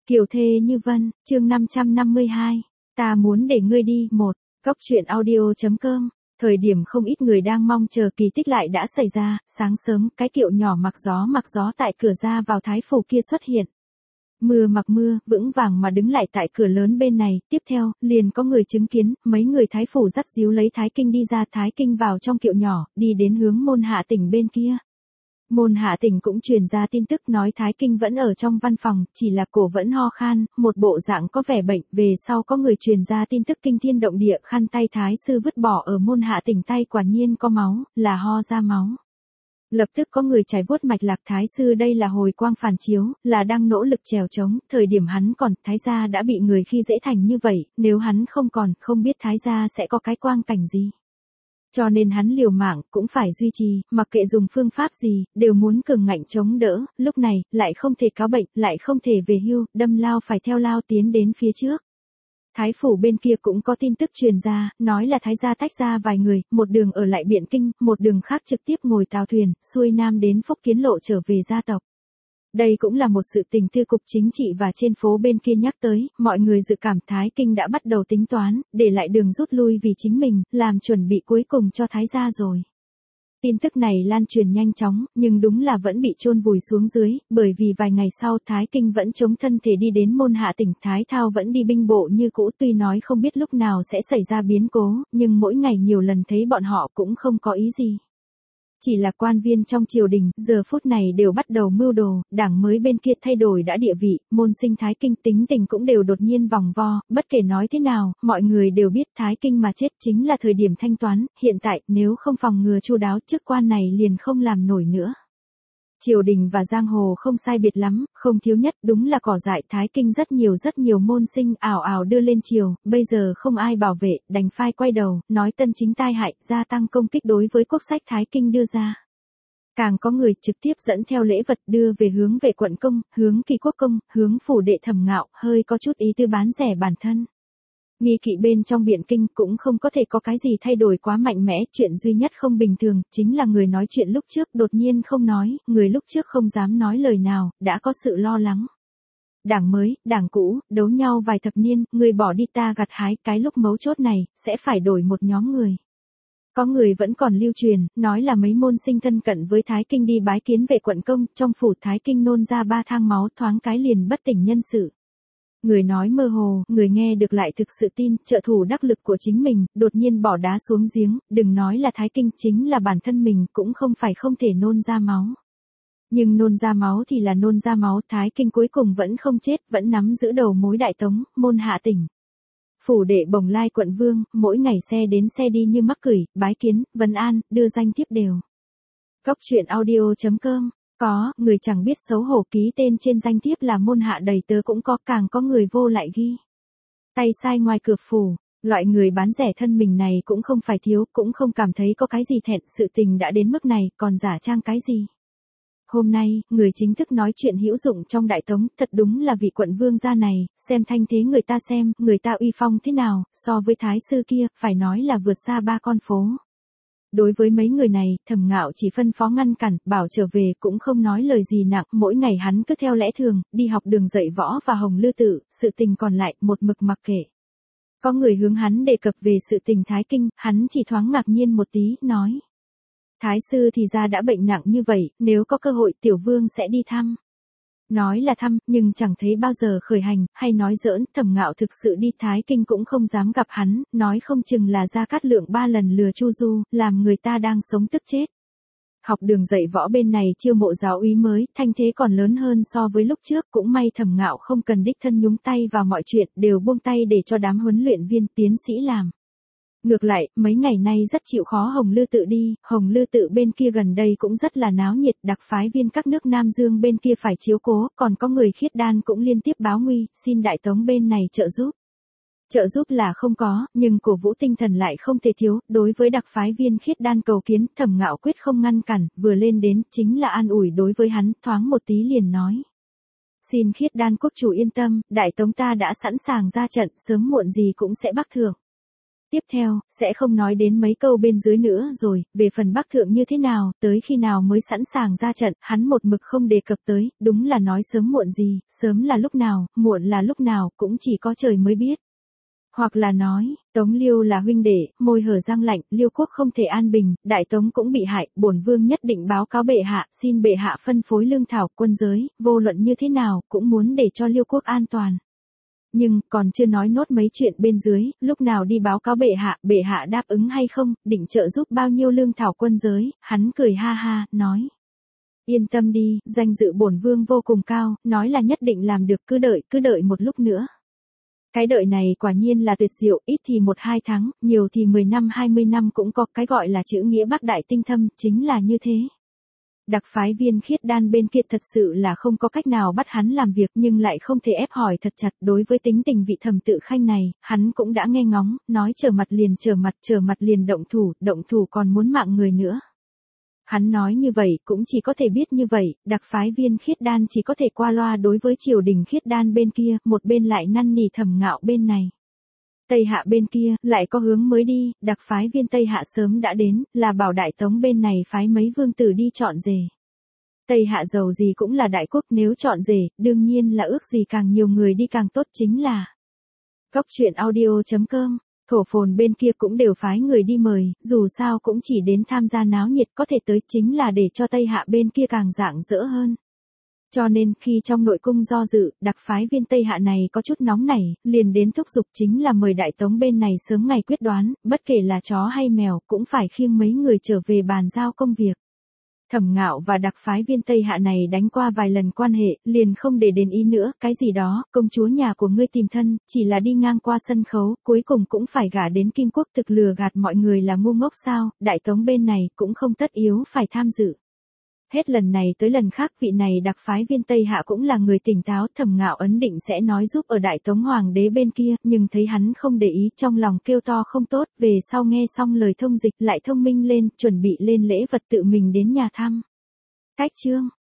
Kiều thê như vân, chương 552. Ta muốn để ngươi đi. Một. Cốc truyện audio.com. Thời điểm không ít người đang mong chờ kỳ tích lại đã xảy ra, sáng sớm, cái kiệu nhỏ mặc gió tại cửa ra vào Thái phủ kia xuất hiện. Mưa mặc mưa, vững vàng mà đứng lại tại cửa lớn bên này, tiếp theo, liền có người chứng kiến, mấy người Thái phủ dắt díu lấy Thái Kinh đi ra, Thái Kinh vào trong kiệu nhỏ, đi đến hướng Môn Hạ Tỉnh bên kia. Môn Hạ Tỉnh cũng truyền ra tin tức nói Thái Kinh vẫn ở trong văn phòng, chỉ là cổ vẫn ho khan, một bộ dạng có vẻ bệnh, về sau có người truyền ra tin tức kinh thiên động địa, khăn tay Thái sư vứt bỏ ở Môn Hạ Tỉnh tay quả nhiên có máu, là ho ra máu. Lập tức có người chải vuốt mạch lạc Thái sư đây là hồi quang phản chiếu, là đang nỗ lực trèo trống, thời điểm hắn còn, Thái gia đã bị người khi dễ thành như vậy, nếu hắn không còn, không biết Thái gia sẽ có cái quang cảnh gì. Cho nên hắn liều mạng, cũng phải duy trì, mặc kệ dùng phương pháp gì, đều muốn cường ngạnh chống đỡ, lúc này, lại không thể cáo bệnh, lại không thể về hưu, đâm lao phải theo lao tiến đến phía trước. Thái phủ bên kia cũng có tin tức truyền ra, nói là Thái gia tách ra vài người, một đường ở lại Biện Kinh, một đường khác trực tiếp ngồi tàu thuyền, xuôi nam đến Phúc Kiến Lộ trở về gia tộc. Đây cũng là một sự tình tư cục chính trị và trên phố bên kia nhắc tới, mọi người dự cảm Thái Kinh đã bắt đầu tính toán, để lại đường rút lui vì chính mình, làm chuẩn bị cuối cùng cho Thái gia rồi. Tin tức này lan truyền nhanh chóng, nhưng đúng là vẫn bị chôn vùi xuống dưới, bởi vì vài ngày sau Thái Kinh vẫn chống thân thể đi đến Môn Hạ Tỉnh, Thái Thao vẫn đi binh bộ như cũ, tuy nói không biết lúc nào sẽ xảy ra biến cố, nhưng mỗi ngày nhiều lần thấy bọn họ cũng không có ý gì. Chỉ là quan viên trong triều đình, giờ phút này đều bắt đầu mưu đồ, đảng mới bên kia thay đổi đã địa vị, môn sinh Thái Kinh tính tình cũng đều đột nhiên vòng vo, bất kể nói thế nào, mọi người đều biết Thái Kinh mà chết chính là thời điểm thanh toán, hiện tại, nếu không phòng ngừa chu đáo, chức quan này liền không làm nổi nữa. Triều đình và giang hồ không sai biệt lắm, không thiếu nhất đúng là cỏ dại Thái Kinh rất nhiều môn sinh ảo ảo đưa lên triều, bây giờ không ai bảo vệ, đành phai quay đầu, nói tân chính tai hại, gia tăng công kích đối với quốc sách Thái Kinh đưa ra. Càng có người trực tiếp dẫn theo lễ vật đưa về hướng Vệ Quận Công, hướng Kỳ Quốc Công, hướng phủ đệ Thẩm Ngạo, hơi có chút ý tư bán rẻ bản thân. Nghi kỵ bên trong Biện Kinh cũng không có thể có cái gì thay đổi quá mạnh mẽ, chuyện duy nhất không bình thường, chính là người nói chuyện lúc trước đột nhiên không nói, người lúc trước không dám nói lời nào, đã có sự lo lắng. Đảng mới, đảng cũ, đấu nhau vài thập niên, người bỏ đi ta gặt hái, cái lúc mấu chốt này, sẽ phải đổi một nhóm người. Có người vẫn còn lưu truyền, nói là mấy môn sinh thân cận với Thái Kinh đi bái kiến Vệ Quận Công, trong phủ Thái Kinh nôn ra 3 thang máu thoáng cái liền bất tỉnh nhân sự. Người nói mơ hồ, người nghe được lại thực sự tin, trợ thủ đắc lực của chính mình, đột nhiên bỏ đá xuống giếng, đừng nói là Thái Kinh, chính là bản thân mình cũng không phải không thể nôn ra máu. Nhưng nôn ra máu thì là nôn ra máu, Thái Kinh cuối cùng vẫn không chết, vẫn nắm giữ đầu mối Đại Tống, Môn Hạ Tỉnh. Phủ đệ Bồng Lai quận vương, mỗi ngày xe đến xe đi như mắc cửi, bái kiến, vấn an, đưa danh thiếp đều. Cốc truyện audio.com. Có, người chẳng biết xấu hổ ký tên trên danh thiếp là môn hạ đầy tớ cũng có, càng có người vô lại ghi. Tay sai ngoài cửa phủ, loại người bán rẻ thân mình này cũng không phải thiếu, cũng không cảm thấy có cái gì thẹn, sự tình đã đến mức này, còn giả trang cái gì. Hôm nay, người chính thức nói chuyện hữu dụng trong Đại Tống, thật đúng là vị quận vương gia này, xem thanh thế người ta xem, người ta uy phong thế nào, so với Thái sư kia, phải nói là vượt xa 3 con phố. Đối với mấy người này, Thẩm Ngạo chỉ phân phó ngăn cản, bảo trở về cũng không nói lời gì nặng, mỗi ngày hắn cứ theo lẽ thường, đi học đường dạy võ và Hồng Lư Tự, sự tình còn lại, một mực mặc kệ. Có người hướng hắn đề cập về sự tình Thái Kinh, hắn chỉ thoáng ngạc nhiên một tí, nói. Thái sư thì ra đã bệnh nặng như vậy, nếu có cơ hội tiểu vương sẽ đi thăm. Nói là thăm, nhưng chẳng thấy bao giờ khởi hành, hay nói giỡn, Thẩm Ngạo thực sự đi Thái Kinh cũng không dám gặp hắn, nói không chừng là Gia Cát Lượng 3 lần lừa Chu Du, làm người ta đang sống tức chết. Học đường dạy võ bên này chiêu mộ giáo úy mới, thanh thế còn lớn hơn so với lúc trước, cũng may Thẩm Ngạo không cần đích thân nhúng tay vào mọi chuyện, đều buông tay để cho đám huấn luyện viên tiến sĩ làm. Ngược lại, mấy ngày nay rất chịu khó Hồng Lư Tự đi, Hồng Lư Tự bên kia gần đây cũng rất là náo nhiệt, đặc phái viên các nước Nam Dương bên kia phải chiếu cố, còn có người khiết đan cũng liên tiếp báo nguy, xin Đại Tống bên này trợ giúp. Trợ giúp là không có, nhưng cổ vũ tinh thần lại không thể thiếu, đối với đặc phái viên khiết đan cầu kiến, Thẩm Ngạo quyết không ngăn cản, vừa lên đến, chính là an ủi đối với hắn, thoáng một tí liền nói. Xin khiết đan quốc chủ yên tâm, Đại Tống ta đã sẵn sàng ra trận, sớm muộn gì cũng sẽ bắc thượng. Tiếp theo, sẽ không nói đến mấy câu bên dưới nữa rồi, về phần Bắc Thượng như thế nào, tới khi nào mới sẵn sàng ra trận, hắn một mực không đề cập tới, đúng là nói sớm muộn gì, sớm là lúc nào, muộn là lúc nào, cũng chỉ có trời mới biết. Hoặc là nói, Tống Liêu là huynh đệ, môi hở răng lạnh, Liêu quốc không thể an bình, Đại Tống cũng bị hại, bổn vương nhất định báo cáo bệ hạ, xin bệ hạ phân phối lương thảo, quân giới, vô luận như thế nào, cũng muốn để cho Liêu quốc an toàn. Nhưng, còn chưa nói nốt mấy chuyện bên dưới, lúc nào đi báo cáo bệ hạ đáp ứng hay không, định trợ giúp bao nhiêu lương thảo quân giới, hắn cười ha ha, nói. Yên tâm đi, danh dự bổn vương vô cùng cao, nói là nhất định làm được, cứ đợi một lúc nữa. Cái đợi này quả nhiên là tuyệt diệu, ít thì 1-2 tháng, nhiều thì 10 năm 20 năm cũng có, cái gọi là chữ nghĩa bác đại tinh thâm, chính là như thế. Đặc phái viên Khiết Đan bên kia thật sự là không có cách nào bắt hắn làm việc nhưng lại không thể ép hỏi thật chặt, đối với tính tình vị Thẩm Tự Khanh này, hắn cũng đã nghe ngóng, nói trở mặt liền động thủ còn muốn mạng người nữa. Hắn nói như vậy cũng chỉ có thể biết như vậy, đặc phái viên Khiết Đan chỉ có thể qua loa đối với triều đình Khiết Đan bên kia, một bên lại năn nỉ Thẩm Ngạo bên này. Tây Hạ bên kia, lại có hướng mới đi, đặc phái viên Tây Hạ sớm đã đến, là bảo Đại Tống bên này phái mấy vương tử đi chọn rể. Tây Hạ giàu gì cũng là đại quốc, nếu chọn rể, đương nhiên là ước gì càng nhiều người đi càng tốt, chính là. Góc truyện audio.com, Thổ Phồn bên kia cũng đều phái người đi mời, dù sao cũng chỉ đến tham gia náo nhiệt, có thể tới chính là để cho Tây Hạ bên kia càng rạng rỡ hơn. Cho nên khi trong nội cung do dự, đặc phái viên Tây Hạ này có chút nóng nảy, liền đến thúc giục chính là mời Đại Tống bên này sớm ngày quyết đoán, bất kể là chó hay mèo cũng phải khiêng mấy người trở về bàn giao công việc. Thẩm Ngạo và đặc phái viên Tây Hạ này đánh qua vài lần quan hệ, liền không để đến ý nữa, cái gì đó, công chúa nhà của ngươi tìm thân, chỉ là đi ngang qua sân khấu, cuối cùng cũng phải gả đến Kim Quốc, thực lừa gạt mọi người là ngu ngốc sao, Đại Tống bên này cũng không tất yếu phải tham dự. Hết lần này tới lần khác vị này đặc phái viên Tây Hạ cũng là người tỉnh táo, Thẩm Ngạo ấn định sẽ nói giúp ở Đại Tống Hoàng đế bên kia, nhưng thấy hắn không để ý, trong lòng kêu to không tốt, về sau nghe xong lời thông dịch lại thông minh lên, chuẩn bị lên lễ vật tự mình đến nhà thăm. Cách chương